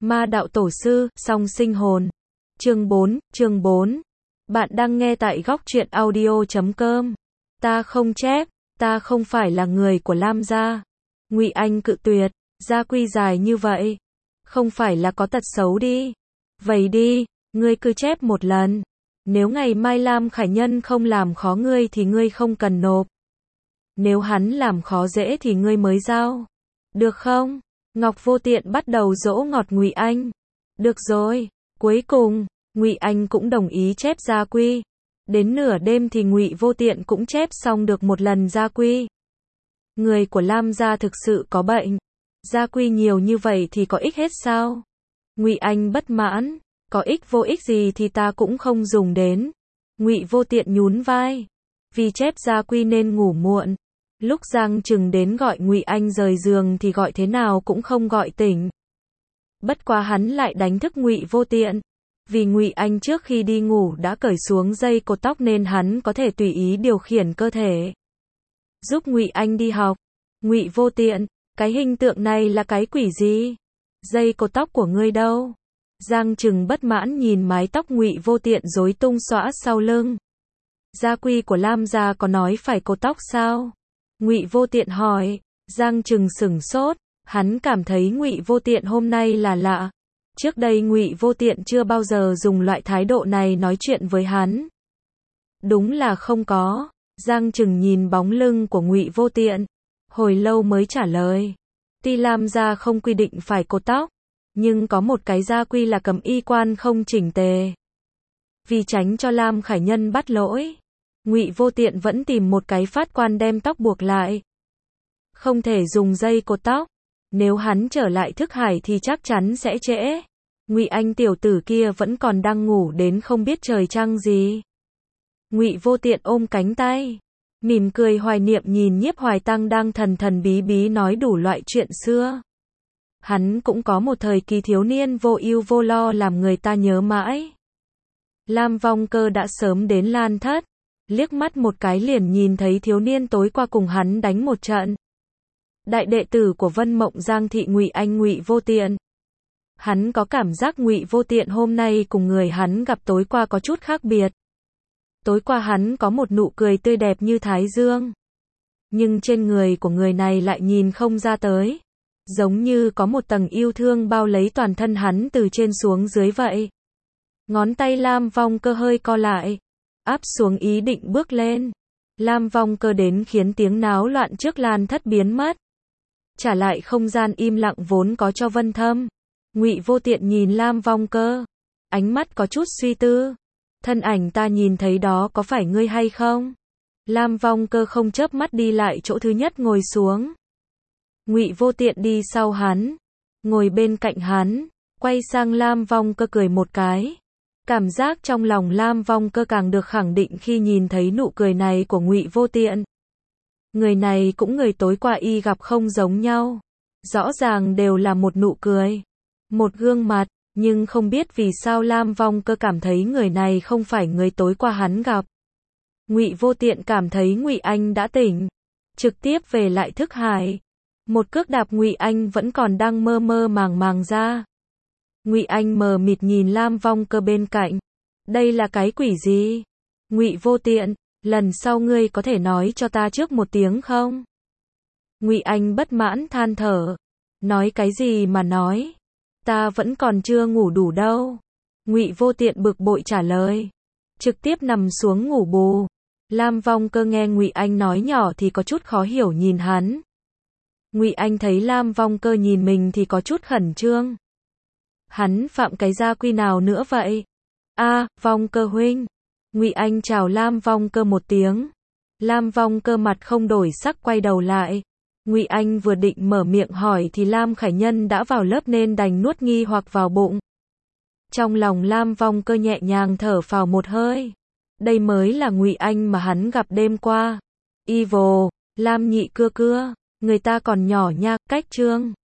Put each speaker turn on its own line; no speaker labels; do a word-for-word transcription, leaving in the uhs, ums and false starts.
Ma đạo tổ sư, song sinh hồn. Chương bốn, chương bốn. Bạn đang nghe tại góc truyện audio chấm com. Ta không chép, ta không phải là người của Lam gia. Ngụy Anh cự tuyệt, gia quy dài như vậy, không phải là có tật xấu đi. Vậy đi, ngươi cứ chép một lần. Nếu ngày mai Lam Khải Nhân không làm khó ngươi thì ngươi không cần nộp. Nếu hắn làm khó dễ thì ngươi mới giao. Được không? Ngọc Vô Tiện bắt đầu dỗ ngọt Ngụy Anh. Được rồi. Cuối cùng, Ngụy Anh cũng đồng ý chép gia quy. Đến nửa đêm thì Ngụy Vô Tiện cũng chép xong được một lần gia quy. Người của Lam gia thực sự có bệnh. Gia quy nhiều như vậy thì có ích hết sao? Ngụy Anh bất mãn. Có ích vô ích gì thì ta cũng không dùng đến. Ngụy Vô Tiện nhún vai. Vì chép gia quy nên ngủ muộn. Lúc Giang Trừng đến gọi Ngụy Anh rời giường thì gọi thế nào cũng không gọi tỉnh. Bất quá hắn lại đánh thức Ngụy Vô Tiện. Vì Ngụy Anh trước khi đi ngủ đã cởi xuống dây cột tóc nên hắn có thể tùy ý điều khiển cơ thể. Giúp Ngụy Anh đi học. Ngụy Vô Tiện, cái hình tượng này là cái quỷ gì? Dây cột tóc của ngươi đâu? Giang Trừng bất mãn nhìn mái tóc Ngụy Vô Tiện rối tung xõa sau lưng. Gia quy của Lam gia có nói phải cột tóc sao? Ngụy Vô Tiện hỏi. Giang Trừng sửng sốt, hắn cảm thấy Ngụy Vô Tiện hôm nay là lạ. Trước đây Ngụy Vô Tiện chưa bao giờ dùng loại thái độ này nói chuyện với hắn. Đúng là không có. Giang Trừng nhìn bóng lưng của Ngụy Vô Tiện, hồi lâu mới trả lời. Tuy Lam gia không quy định phải cột tóc, nhưng có một cái gia quy là cấm y quan không chỉnh tề. Vì tránh cho Lam Khải Nhân bắt lỗi, Ngụy Vô Tiện vẫn tìm một cái phát quan đem tóc buộc lại. Không thể dùng dây cột tóc. Nếu hắn trở lại thức hải thì chắc chắn sẽ trễ. Ngụy Anh tiểu tử kia vẫn còn đang ngủ đến không biết trời trăng gì. Ngụy Vô Tiện ôm cánh tay, mỉm cười hoài niệm nhìn Nhiếp Hoài Tăng đang thần thần bí bí nói đủ loại chuyện xưa. Hắn cũng có một thời kỳ thiếu niên vô ưu vô lo làm người ta nhớ mãi. Lam Vong Cơ đã sớm đến Lan Thất, liếc mắt một cái liền nhìn thấy thiếu niên tối qua cùng hắn đánh một trận. Đại đệ tử của Vân Mộng Giang thị Ngụy Anh Ngụy Vô Tiện. Hắn có cảm giác Ngụy Vô Tiện hôm nay cùng người hắn gặp tối qua có chút khác biệt. Tối qua hắn có một nụ cười tươi đẹp như thái dương. Nhưng trên người của người này lại nhìn không ra tới. Giống như có một tầng yêu thương bao lấy toàn thân hắn từ trên xuống dưới vậy. Ngón tay Lam Vong Cơ hơi co lại, áp xuống ý định bước lên. Lam Vong Cơ đến khiến tiếng náo loạn trước Lan Thất biến mất. Trả lại không gian im lặng vốn có cho Vân Thâm. Ngụy Vô Tiện nhìn Lam Vong Cơ, ánh mắt có chút suy tư. Thân ảnh ta nhìn thấy đó có phải ngươi hay không? Lam Vong Cơ không chớp mắt đi lại chỗ thứ nhất ngồi xuống. Ngụy Vô Tiện đi sau hắn, ngồi bên cạnh hắn, quay sang Lam Vong Cơ cười một cái. Cảm giác trong lòng Lam Vong Cơ càng được khẳng định khi nhìn thấy nụ cười này của Ngụy Vô Tiện. Người này cũng người tối qua y gặp không giống nhau. Rõ ràng đều là một nụ cười, một gương mặt, nhưng không biết vì sao Lam Vong Cơ cảm thấy người này không phải người tối qua hắn gặp. Ngụy Vô Tiện cảm thấy Ngụy Anh đã tỉnh, trực tiếp về lại thức hải. Một cước đạp Ngụy Anh vẫn còn đang mơ mơ màng màng ra. Ngụy Anh mờ mịt nhìn Lam Vong Cơ bên cạnh. Đây là cái quỷ gì? Ngụy Vô Tiện, lần sau ngươi có thể nói cho ta trước một tiếng không? Ngụy Anh bất mãn than thở. Nói cái gì mà nói? Ta vẫn còn chưa ngủ đủ đâu. Ngụy Vô Tiện bực bội trả lời. Trực tiếp nằm xuống ngủ bù. Lam Vong Cơ nghe Ngụy Anh nói nhỏ thì có chút khó hiểu nhìn hắn. Ngụy Anh thấy Lam Vong Cơ nhìn mình thì có chút khẩn trương. Hắn phạm cái gia quy nào nữa vậy? A, à, Vong Cơ huynh. Ngụy Anh chào Lam Vong Cơ một tiếng. Lam Vong Cơ mặt không đổi sắc quay đầu lại. Ngụy Anh vừa định mở miệng hỏi thì Lam Khải Nhân đã vào lớp nên đành nuốt nghi hoặc vào bụng. Trong lòng Lam Vong Cơ nhẹ nhàng thở phào một hơi. Đây mới là Ngụy Anh mà hắn gặp đêm qua. Evil, Lam nhị cưa cưa, người ta còn nhỏ nha, cách trương.